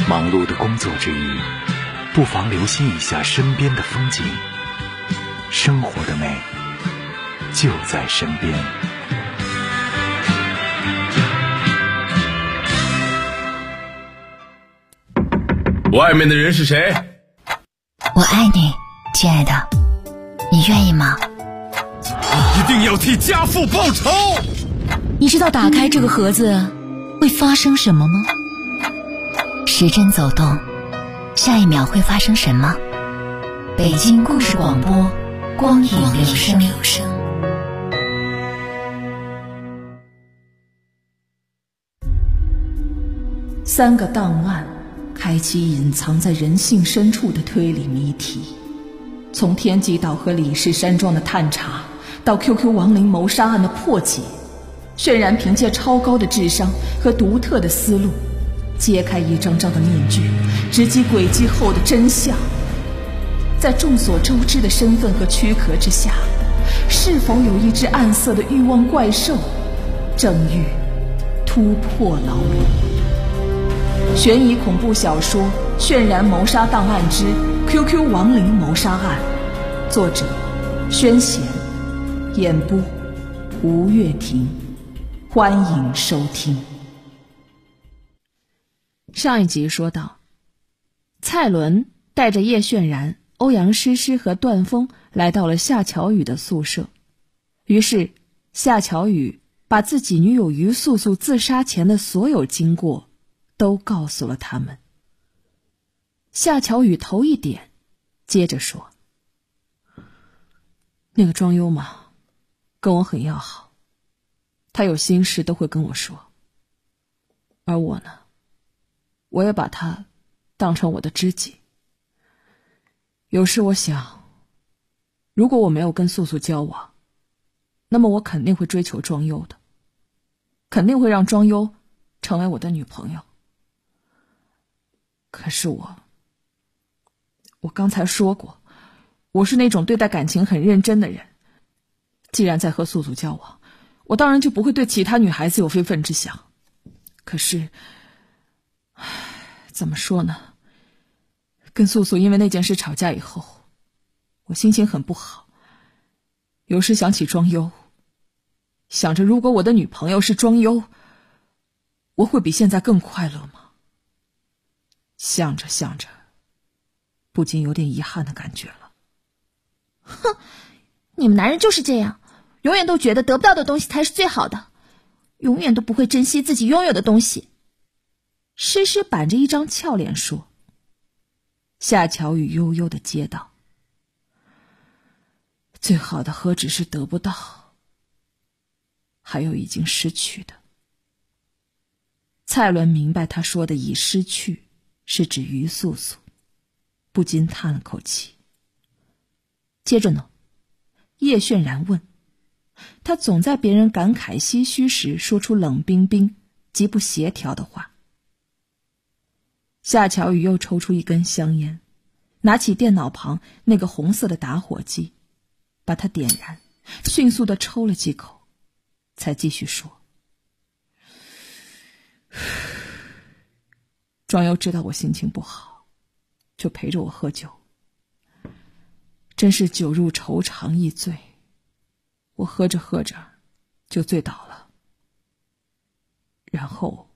忙碌的工作之余，不妨留心一下身边的风景，生活的美就在身边。 外面的人是谁？ 我爱你，亲爱的，你愿意吗？ 一定要替家父报仇！ 你知道打开这个盒子会发生什么吗？时针走动，下一秒会发生什么？北京故事广播，光影留声。 3个档案开启隐藏在人性深处的推理谜题，从天极岛和李氏山庄的探查，到 QQ 亡灵谋杀案的破解，渲然凭借超高的智商和独特的思路，揭开一张张的面具，直击轨迹后的真相。在众所周知的身份和躯壳之下，是否有一只暗色的欲望怪兽，正欲突破牢笼？悬疑恐怖小说《渲然谋杀档案之 QQ 亡灵谋杀案》，作者宣贤，演播吴月婷，欢迎收听。 上一集说到，蔡伦带着叶渲然、欧阳诗诗和段峰来到了夏乔宇的宿舍，于是夏乔宇把自己女友于素素自杀前的所有经过都告诉了他们。夏乔宇头一点，接着说：那个庄优嘛，跟我很要好，他有心事都会跟我说，而我呢，我也把他当成我的知己。有时我想，如果我没有跟素素交往，那么我肯定会追求庄优的，肯定会让庄优成为我的女朋友。可是我刚才说过，我是那种对待感情很认真的人。既然在和素素交往，我当然就不会对其他女孩子有非分之想。可是怎么说呢，跟素素因为那件事吵架以后，我心情很不好，有时想起庄优，想着如果我的女朋友是庄优，我会比现在更快乐吗？想着想着，不禁有点遗憾的感觉了。 哼，你们男人就是这样，永远都觉得得不到的东西才是最好的，永远都不会珍惜自己拥有的东西。 诗诗板着一张俏脸说。夏乔宇悠悠地接道：最好的何止是得不到，还有已经失去的。蔡伦明白他说的已失去是指于素素，不禁叹了口气。接着呢，叶渲然问，他总在别人感慨唏嘘时说出冷冰冰极不协调的话。夏乔宇又抽出一根香烟，拿起电脑旁那个红色的打火机，把它点燃，迅速地抽了几口，才继续说：庄优知道我心情不好，就陪着我喝酒，真是酒入愁肠易醉，我喝着喝着就醉倒了。然后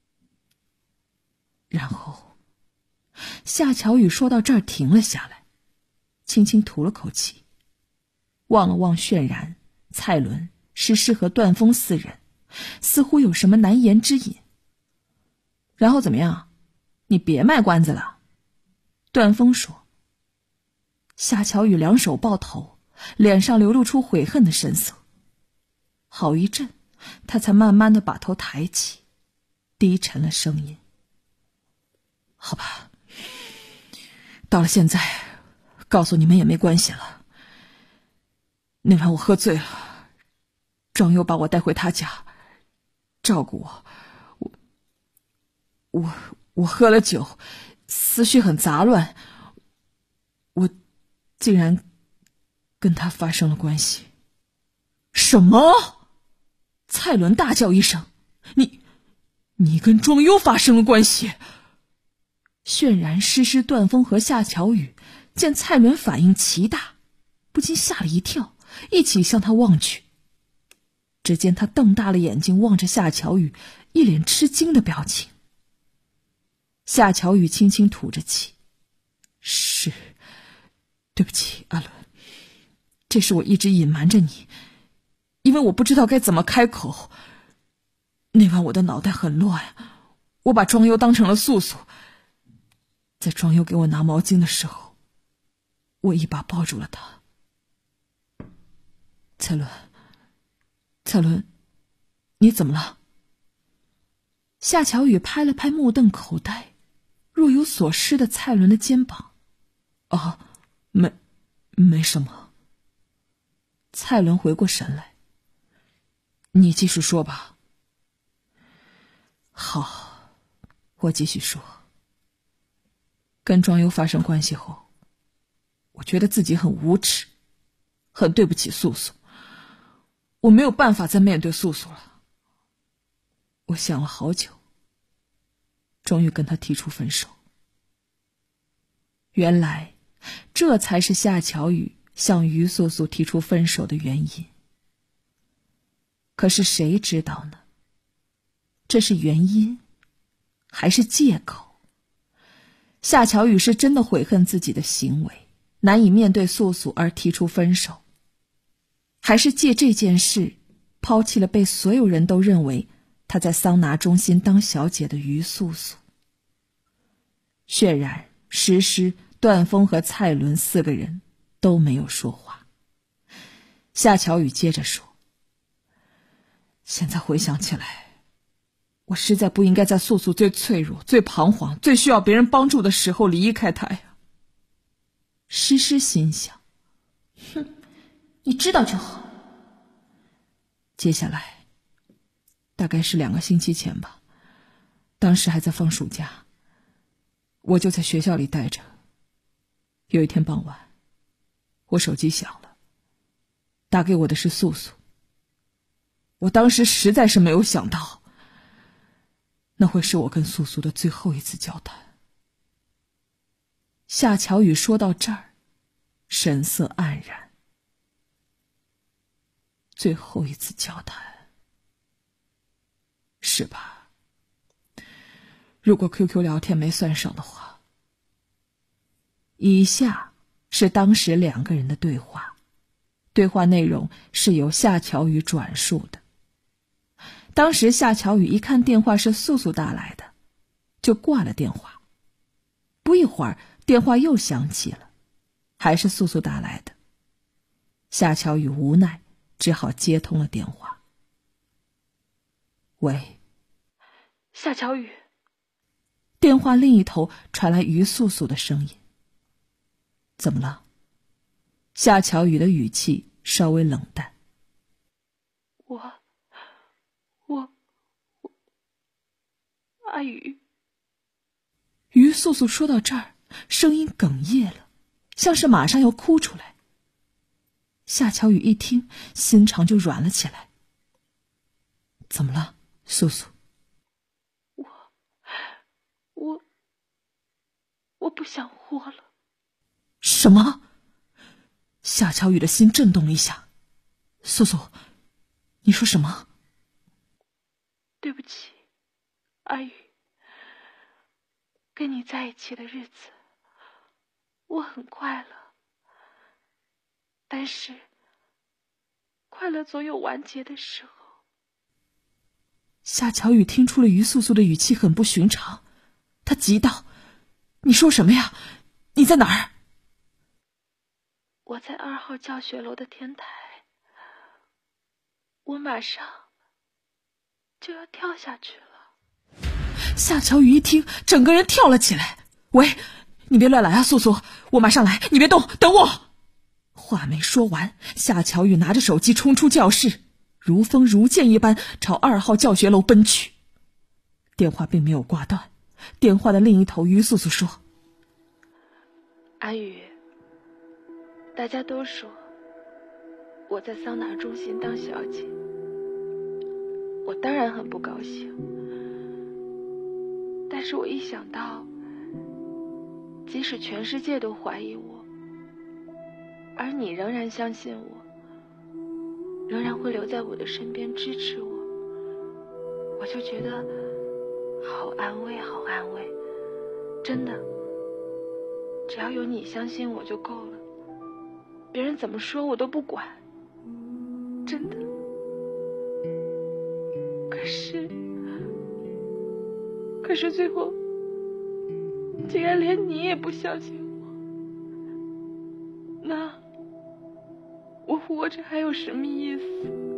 夏乔宇说到这儿停了下来，轻轻吐了口气，望了望渲然、蔡伦、诗诗和段峰4人，似乎有什么难言之隐。然后怎么样？你别卖关子了。段峰说。夏乔宇两手抱头，脸上流露出悔恨的神色。好一阵，他才慢慢地把头抬起，低沉了声音：好吧，到了现在，告诉你们也没关系了。那晚我喝醉了，庄优把我带回他家，照顾我。我喝了酒，思绪很杂乱，我竟然跟他发生了关系。什么？蔡伦大叫一声：你跟庄优发生了关系？ 渲然、诗诗、段风和夏乔宇见蔡伦反应奇大，不禁吓了一跳，一起向他望去。只见他瞪大了眼睛望着夏乔宇，一脸吃惊的表情。夏乔宇轻轻吐着气：“是，对不起，阿伦，这是我一直隐瞒着你，因为我不知道该怎么开口。那晚我的脑袋很乱，我把庄优当成了素素。在庄优给我拿毛巾的时候，我一把抱住了他。蔡伦，你怎么了？”夏乔宇拍了拍目瞪口呆、若有所失的蔡伦的肩膀。“哦，没什么。”蔡伦回过神来：“你继续说吧。”“好，我继续说。跟庄优发生关系后，我觉得自己很无耻，很对不起素素。我没有办法再面对素素了。我想了好久，终于跟他提出分手。原来，这才是夏乔宇向于素素提出分手的原因。可是谁知道呢？这是原因，还是借口？夏乔宇是真的悔恨自己的行为，难以面对素素而提出分手，还是借这件事抛弃了被所有人都认为他在桑拿中心当小姐的于素素？渲然、诗诗、段风和蔡伦4个人都没有说话。夏乔宇接着说：“现在回想起来，我实在不应该在素素最脆弱、最彷徨、最需要别人帮助的时候离开她呀。”诗诗心想：“ 哼，你知道就好。” 接下来大概是2个星期前吧，当时还在放暑假，我就在学校里待着。有一天傍晚，我手机响了，打给我的是素素。我当时实在是没有想到，那会是我跟素素的最后一次交谈。夏乔宇说到这儿，神色黯然。最后一次交谈，是吧？如果 QQ 聊天没算上的话。以下是当时2个人的对话，对话内容是由夏乔宇转述的。当时夏乔宇一看电话是素素打来的，就挂了电话。不一会儿，电话又响起了，还是素素打来的。夏乔宇无奈，只好接通了电话。“喂。”“ 夏乔宇。” 电话另一头传来于素素的声音。“怎么了？”夏乔宇的语气稍微冷淡。“ 阿宇。” 于素素说到这儿，声音哽咽了，像是马上要哭出来。夏乔宇一听，心肠就软了起来。“怎么了，素素？”“ 我不想活了。”“ 什么？”夏乔宇的心震动了一下。“素素，你说什么？”“ 对不起，阿宇。跟你在一起的日子，我很快乐。但是，快乐总有完结的时候。” 夏乔宇听出了于素素的语气很不寻常，他急道：“你说什么呀？你在哪儿？”“ 我在2号教学楼的天台，我马上就要跳下去了。” 夏乔宇一听，整个人跳了起来。“喂，你别乱来啊，素素，我马上来，你别动，等我。”话没说完，夏乔宇拿着手机冲出教室，如风如箭一般朝2号教学楼奔去。电话并没有挂断，电话的另一头于素素说：“ 阿宇，大家都说我在桑拿中心当小姐，我当然很不高兴。但是我一想到即使全世界都怀疑我，而你仍然相信我，仍然会留在我的身边支持我，我就觉得好安慰，好安慰。真的，只要有你相信我就够了，别人怎么说我都不管，真的。可是最后竟然连你也不相信我，那我活着还有什么意思？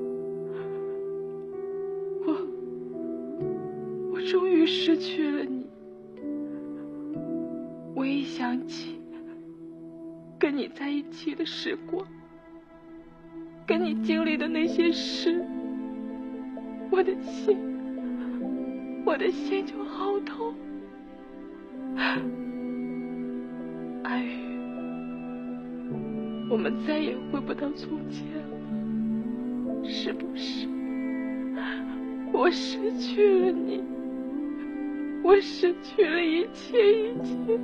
我终于失去了你。我一想起跟你在一起的时光，跟你经历的那些事，我的心就好痛。阿宇，我们再也回不到从前了，是不是？我失去了你，我失去了一切。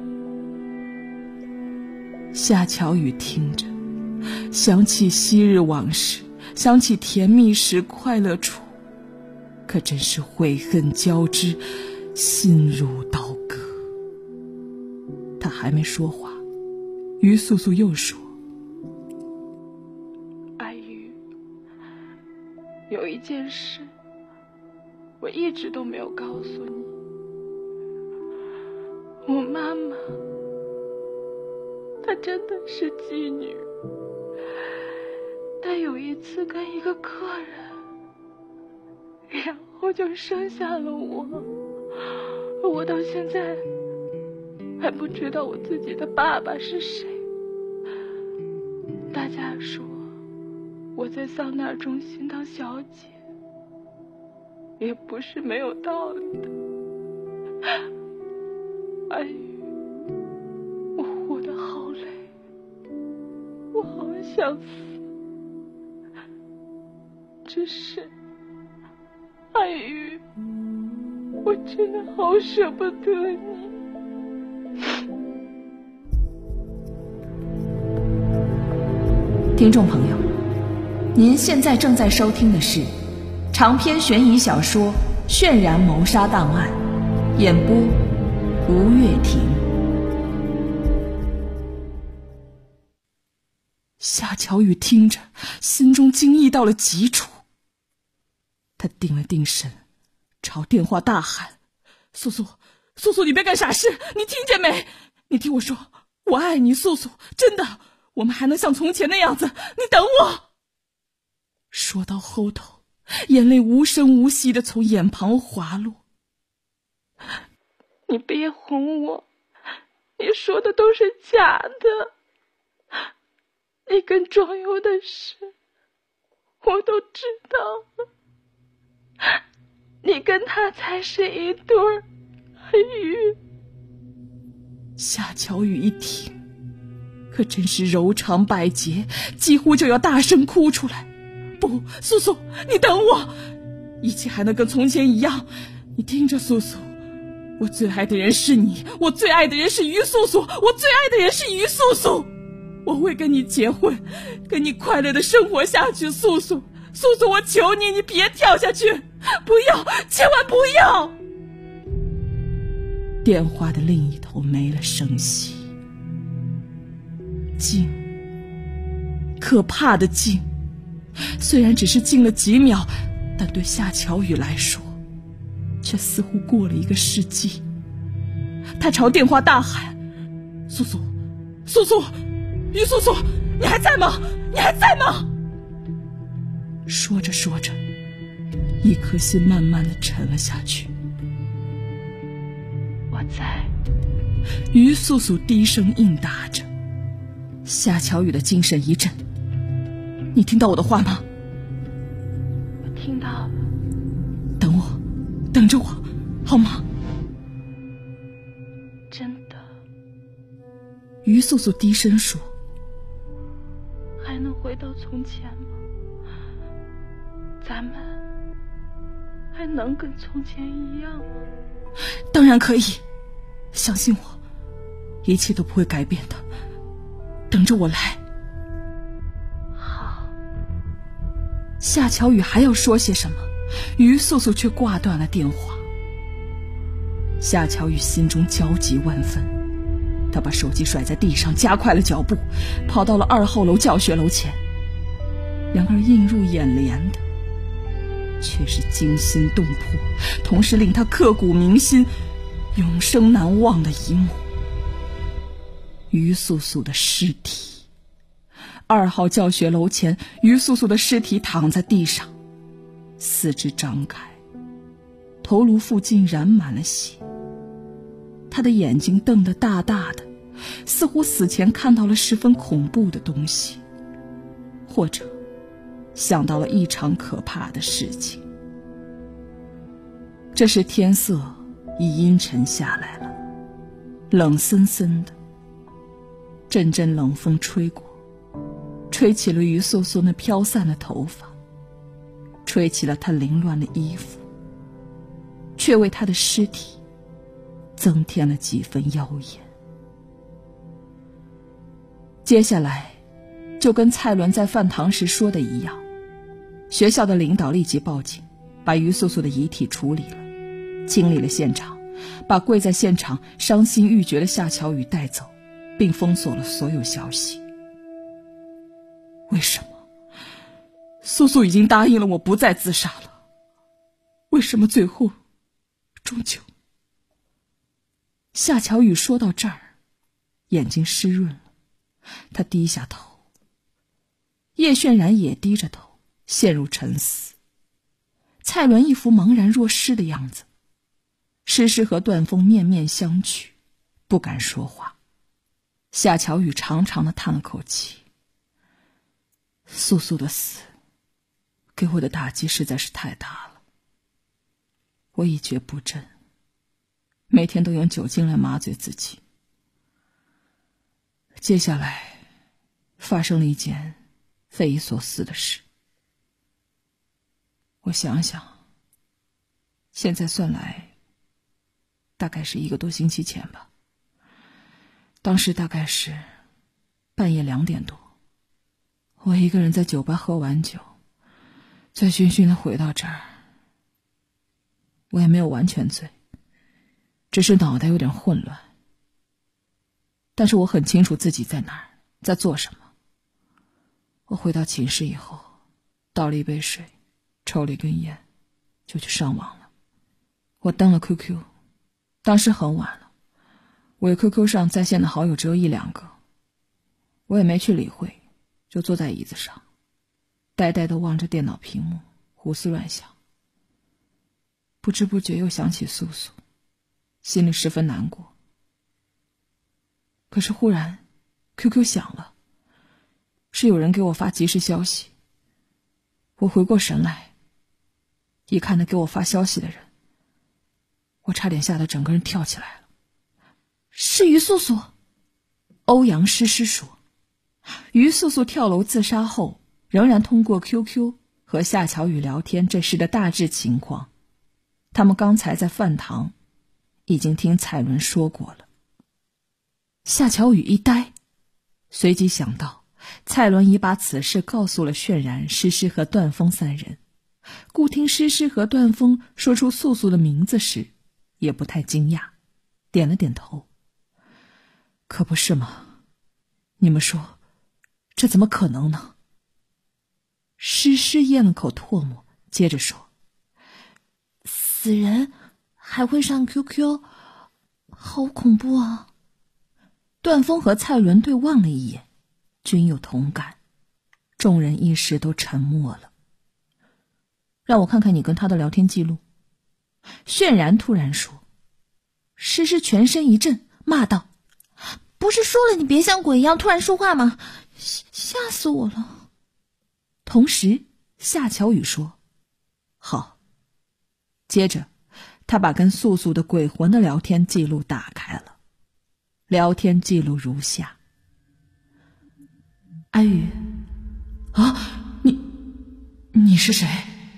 夏巧雨听着，想起昔日往事，想起甜蜜时快乐处，可真是悔恨交织，心如刀割。他还没说话，于素素又说： 阿宇，有一件事我一直都没有告诉你，我妈妈她真的是妓女，她有一次跟一个客人，然后就生下了我，我到现在还不知道我自己的爸爸是谁。大家说我在桑拿中心当小姐，也不是没有道理的。阿宇，我活得好累，我好想死，只是阿宇，我真的好舍不得你。 听众朋友，您现在正在收听的是长篇悬疑小说《渲染谋杀档案》，演播吴月婷。 夏巧雨听着，心中惊异到了极处。他定了定神，朝电话大喊：素素，素素，你别干傻事，你听见没？你听我说，我爱你，素素，真的，我们还能像从前那样子，你等我。说到后头，眼泪无声无息地从眼旁滑落。 你别哄我，你说的都是假的，你跟庄游的事我都知道了，你跟他才是一对儿。阿宇， 夏巧雨一听，可真是柔肠百结，几乎就要大声哭出来。不，素素，你等我，一切还能跟从前一样。你听着，素素，我最爱的人是你，我最爱的人是于素素，我最爱的人是于素素，我会跟你结婚，跟你快乐的生活下去。素素，素素，我求你，你别跳下去，不要，千万不要。电话的另一头没了声息，静，可怕的静。虽然只是静了几秒，但对夏巧雨来说却似乎过了一个世纪。他朝电话大喊：素素，素素，于素素，你还在吗？你还在吗？说着说着，一颗心慢慢地沉了下去。 我在。 于素素低声应答着。夏巧雨的精神一振：你听到我的话吗？ 我听到了。 等我，等着我，好吗？ 真的。 于素素低声说： 还能回到从前吗？咱们还能跟从前一样吗？ 当然可以，相信我， 一切都不会改变的，等着我来。 好。 夏乔宇还要说些什么，于素素却挂断了电话。夏乔宇心中焦急万分，他把手机甩在地上，加快了脚步，跑到了2号楼教学楼前。然而映入眼帘的却是惊心动魄，同时令他刻骨铭心、永生难忘的一幕：于素素的尸体。2号教学楼前，于素素的尸体躺在地上，四肢张开，头颅附近染满了血。他的眼睛瞪得大大的，似乎死前看到了十分恐怖的东西，或者想到了异常可怕的事情。这时天色已阴沉下来了，冷森森的，阵阵冷风吹过，吹起了于素素那飘散的头发，吹起了她凌乱的衣服，却为她的尸体增添了几分妖艳。接下来就跟蔡伦在饭堂时说的一样，学校的领导立即报警，把于素素的遗体处理了，清理了现场，把跪在现场伤心欲绝的夏乔宇带走，并封锁了所有消息。为什么素素已经答应了我不再自杀了，为什么最后终究……夏乔宇说到这儿，眼睛湿润了，他低下头。叶渲然也低着头，陷入沉思。蔡伦一副茫然若失的样子，诗诗和段峰面面相觑，不敢说话。夏乔宇长长的叹了口气，素素的死给我的打击实在是太大了，我一蹶不振，每天都用酒精来麻醉自己。接下来发生了一件匪夷所思的事，我想想，现在算来大概是1个多星期前吧。当时大概是半夜2点多，我一个人在酒吧喝完酒，醉醺醺的回到这儿。我也没有完全醉，只是脑袋有点混乱，但是我很清楚自己在哪儿，在做什么。我回到寝室以后，倒了一杯水，抽了一根烟，就去上网了。我登了 QQ， 当时很晚了，我 QQ 上在线的好友只有1、2个，我也没去理会，就坐在椅子上，呆呆地望着电脑屏幕，胡思乱想。不知不觉又想起素素，心里十分难过。可是忽然 QQ 响了，是有人给我发即时消息。我回过神来，一看那给我发消息的人，我差点吓得整个人跳起来了。是于素素。欧阳诗诗说，于素素跳楼自杀后，仍然通过 QQ 和夏乔宇聊天这事的大致情况。他们刚才在饭堂已经听蔡伦说过了。夏乔宇一呆，随即想到蔡伦已把此事告诉了渲然、诗诗和段峰3人，故听诗诗和段峰说出素素的名字时，也不太惊讶，点了点头。可不是吗？你们说，这怎么可能呢？诗诗咽了口唾沫，接着说，死人还会上 QQ， 好恐怖啊。段峰和蔡伦对望了一眼，均有同感，众人一时都沉默了。让我看看你跟他的聊天记录。渲然突然说。诗诗全身一震，骂道，不是说了你别像鬼一样突然说话吗？吓死我了。同时夏乔宇说，好。接着他把跟素素的鬼魂的聊天记录打开了，聊天记录如下。安宇，啊，你是谁？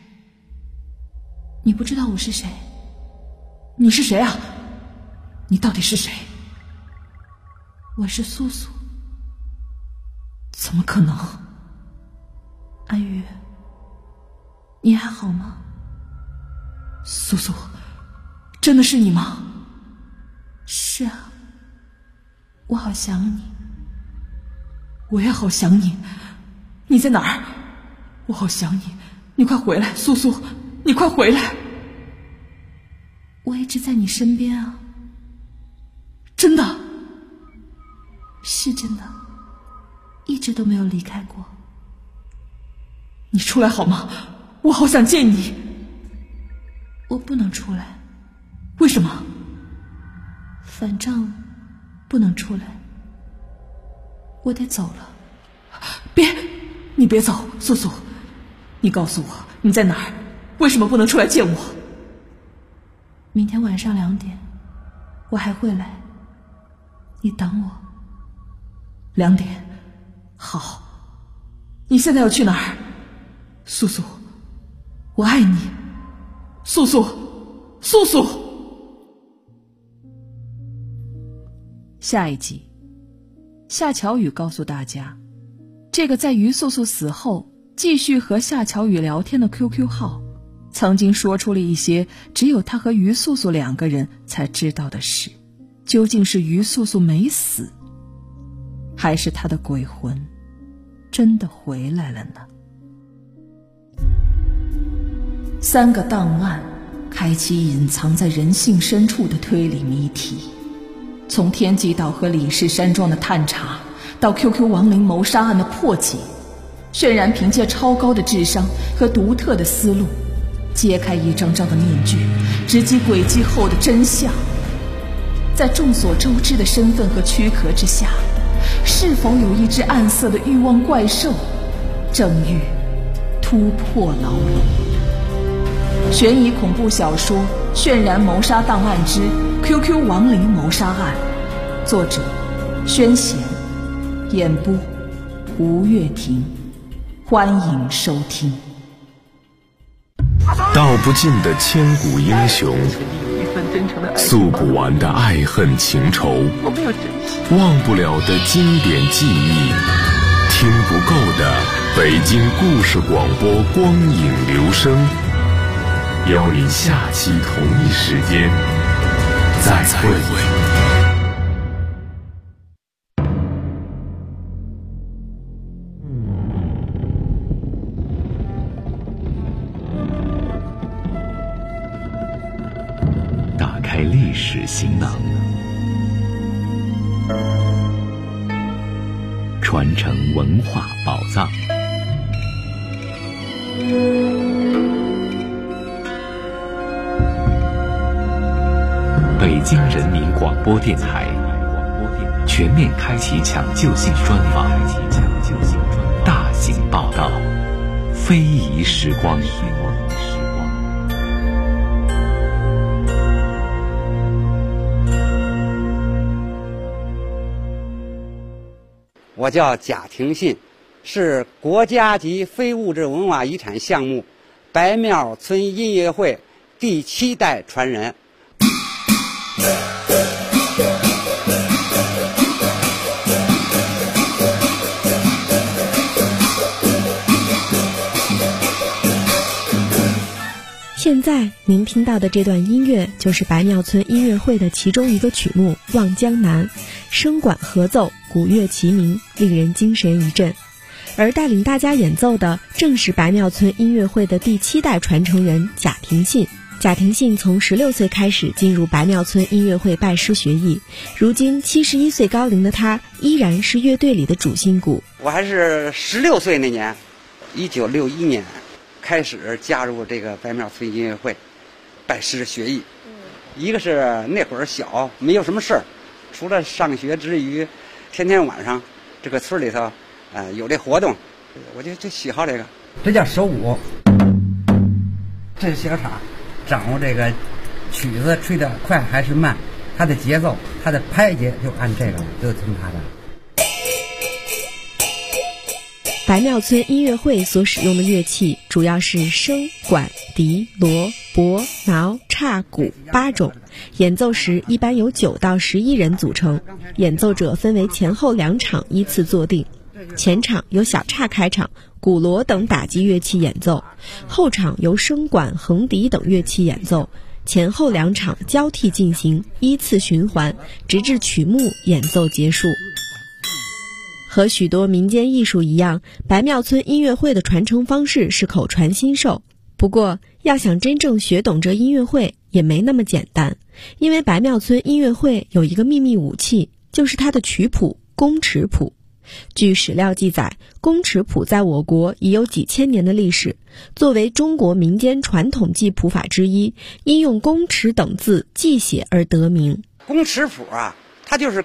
你不知道我是谁？你是谁啊？你到底是谁？ 我是素素。怎么可能？安宇，你还好吗？素素，真的是你吗？是啊，我好想你。我也好想你，你在哪儿？我好想你，你快回来，素素，你快回来。我一直在你身边啊。真的？是真的，一直都没有离开过。你出来好吗？我好想见你。我不能出来。为什么？反正不能出来，我得走了。你别走，素素，你告诉我你在哪儿？为什么不能出来见我？明天晚上2点，我还会来，你等我。2点，好。你现在要去哪儿？素素，我爱你，素素，素素。下一集，夏乔宇告诉大家，这个在于素素死后继续和夏乔宇聊天的 QQ 号，曾经说出了一些只有他和于素素2个人才知道的事。究竟是于素素没死，还是他的鬼魂真的回来了呢？3个档案开启隐藏在人性深处的推理谜题，从天际岛和李氏山庄的探查，到 QQ 亡灵谋杀案的破解，渲染凭借超高的智商和独特的思路，揭开一张张的面具，直击轨迹后的真相。在众所周知的身份和躯壳之下，是否有一只暗色的欲望怪兽，正欲突破牢笼？悬疑恐怖小说《渲染谋杀档案之 QQ 亡灵谋杀案》，作者宣贤，演播吴月婷，欢迎收听。 道不尽的千古英雄，诉不完的爱恨情仇，忘不了的经典记忆，听不够的北京故事广播光影留声，邀您下期同一时间再会。 打开历史行囊，传承文化宝藏。北京人民广播电台全面开启抢救性专访，大型报道，非遗时光。 我叫贾廷信，是国家级非物质文化遗产项目白庙村音乐会第7代传人。 现在您听到的这段音乐就是白庙村音乐会的其中一个曲目《望江南》，声管合奏，鼓乐齐鸣，令人精神一振。而带领大家演奏的正是白庙村音乐会的第7代传承人贾廷信。贾廷信从16岁开始进入白庙村音乐会拜师学艺，如今71岁高龄的他依然是乐队里的主心骨。 我还是16岁那年，1961年开始加入这个白庙村音乐会拜师学艺。一个是那会儿小，没有什么事儿，除了上学之余，天天晚上这个村里头有这活动，我就喜好这个。这叫手鼓，这是小叉，掌握这个曲子吹得快还是慢，它的节奏，它的拍节就按这个，就听它的。 白庙村音乐会所使用的乐器主要是笙、管、笛、锣、钹、挠、叉、鼓8种，演奏时一般由9到11人组成，演奏者分为前后2场依次坐定，前场由小叉开场，鼓锣等打击乐器演奏，后场由笙管、横笛等乐器演奏，前后2场交替进行，依次循环，直至曲目演奏结束。和许多民间艺术一样，白庙村音乐会的传承方式是口传心授。不过，要想真正学懂这音乐会也没那么简单，因为白庙村音乐会有一个秘密武器，就是它的曲谱宫尺谱。据史料记载，宫尺谱在我国已有几千年的历史，作为中国民间传统记谱法之一，因用宫尺等字记写而得名。 宫尺谱啊，它就是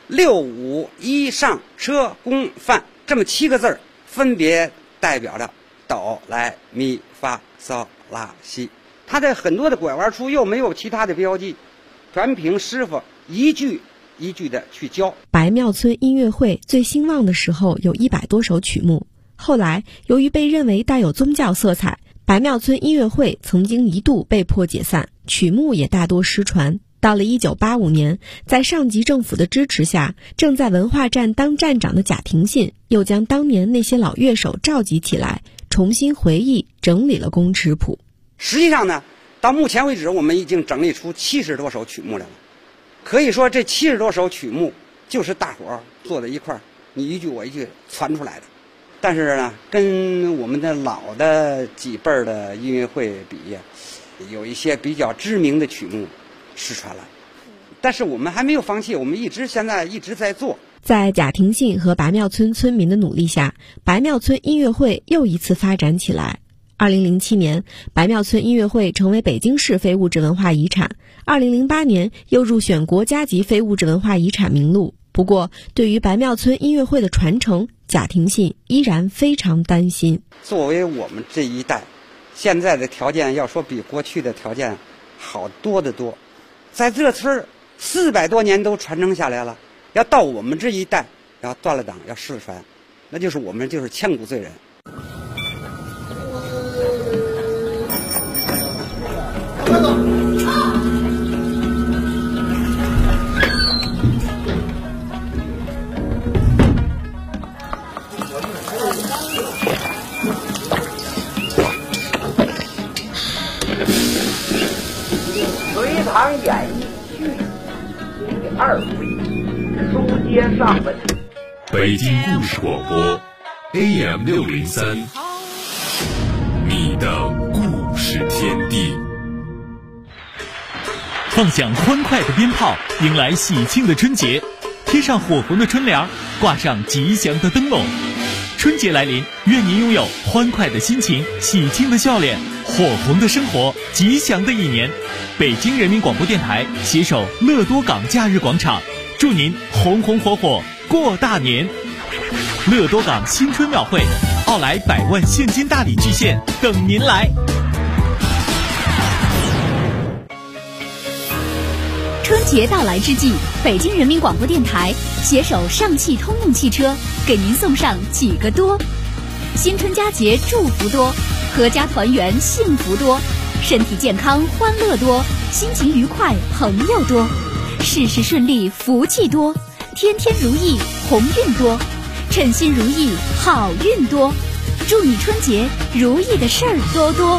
6、5、1上车宫范这么7个字，分别代表着哆来咪发嗦拉西。它在很多的拐弯处又没有其他的标记，全凭师傅一句一句的去教。 白庙村音乐会最兴旺的时候有100多首曲目，后来由于被认为带有宗教色彩，白庙村音乐会曾经一度被迫解散，曲目也大多失传。到了1985年，在上级政府的支持下，正在文化站当站长的贾廷信又将当年那些老乐手召集起来，重新回忆整理了宫尺谱。 实际上呢，到目前为止我们已经整理出70多首曲目来了。可以说这70多首曲目就是大伙儿坐在一块儿，你一句我一句传出来的。但是呢，跟我们的老的几辈儿的音乐会比，有一些比较知名的曲目失传了，但是我们还没有放弃，我们现在一直在做。 在贾廷信和白庙村村民的努力下，白庙村音乐会又一次发展起来。2007年，白庙村音乐会成为北京市非物质文化遗产，2008年又入选国家级非物质文化遗产名录。不过，对于白庙村音乐会的传承，贾廷信依然非常担心。 作为我们这一代，现在的条件要说比过去的条件好多得多。在这村400多年都传承下来了，要到我们这一代要断了档要失传，那就是我们就是千古罪人。 隋唐演义序第2回，书接上文。 北京故事广播 AM603，你的故事天地。 放响欢快的鞭炮，迎来喜庆的春节，贴上火红的春联，挂上吉祥的灯笼。春节来临，愿您拥有欢快的心情、喜庆的笑脸、火红的生活、吉祥的一年。北京人民广播电台携手乐多港假日广场，祝您红红火火过大年。乐多港新春庙会，奥莱100万现金大礼巨献等您来。 春节到来之际，北京人民广播电台携手上汽通用汽车，给您送上几个多：新春佳节祝福多，阖家团圆幸福多，身体健康欢乐多，心情愉快朋友多，事事顺利福气多，天天如意鸿运多，称心如意好运多，祝你春节如意的事儿多多。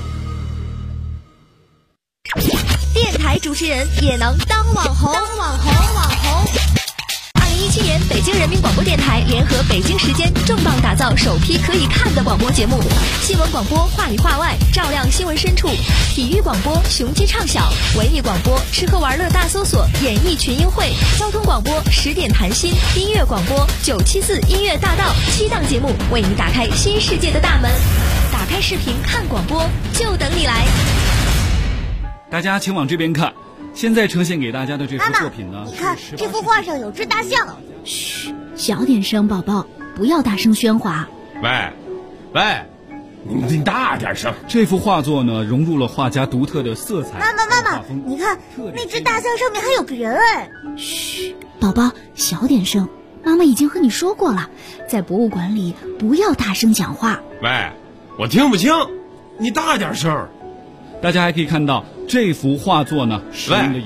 电台主持人也能当网红。2017年，北京人民广播电台联合北京时间重磅打造首批可以看的广播节目，新闻广播话里话外，照亮新闻深处；体育广播雄鸡唱晓，文艺广播吃喝玩乐大搜索，演艺群英会；交通广播10点谈心，音乐广播974音乐大道，7档节目为你打开新世界的大门。打开视频看广播，就等你来。 大家请往这边看，现在呈现给大家的这幅作品呢， 你看这幅画上有只大象。 嘘，小点声，宝宝，不要大声喧哗。 喂，你大点声。 这幅画作呢，融入了画家独特的色彩。 妈妈，你看那只大象上面还有个人哎。 嘘，宝宝，小点声， 妈妈已经和你说过了，在博物馆里不要大声讲话。 喂，我听不清，你大点声。 大家还可以看到这幅画作呢，使用的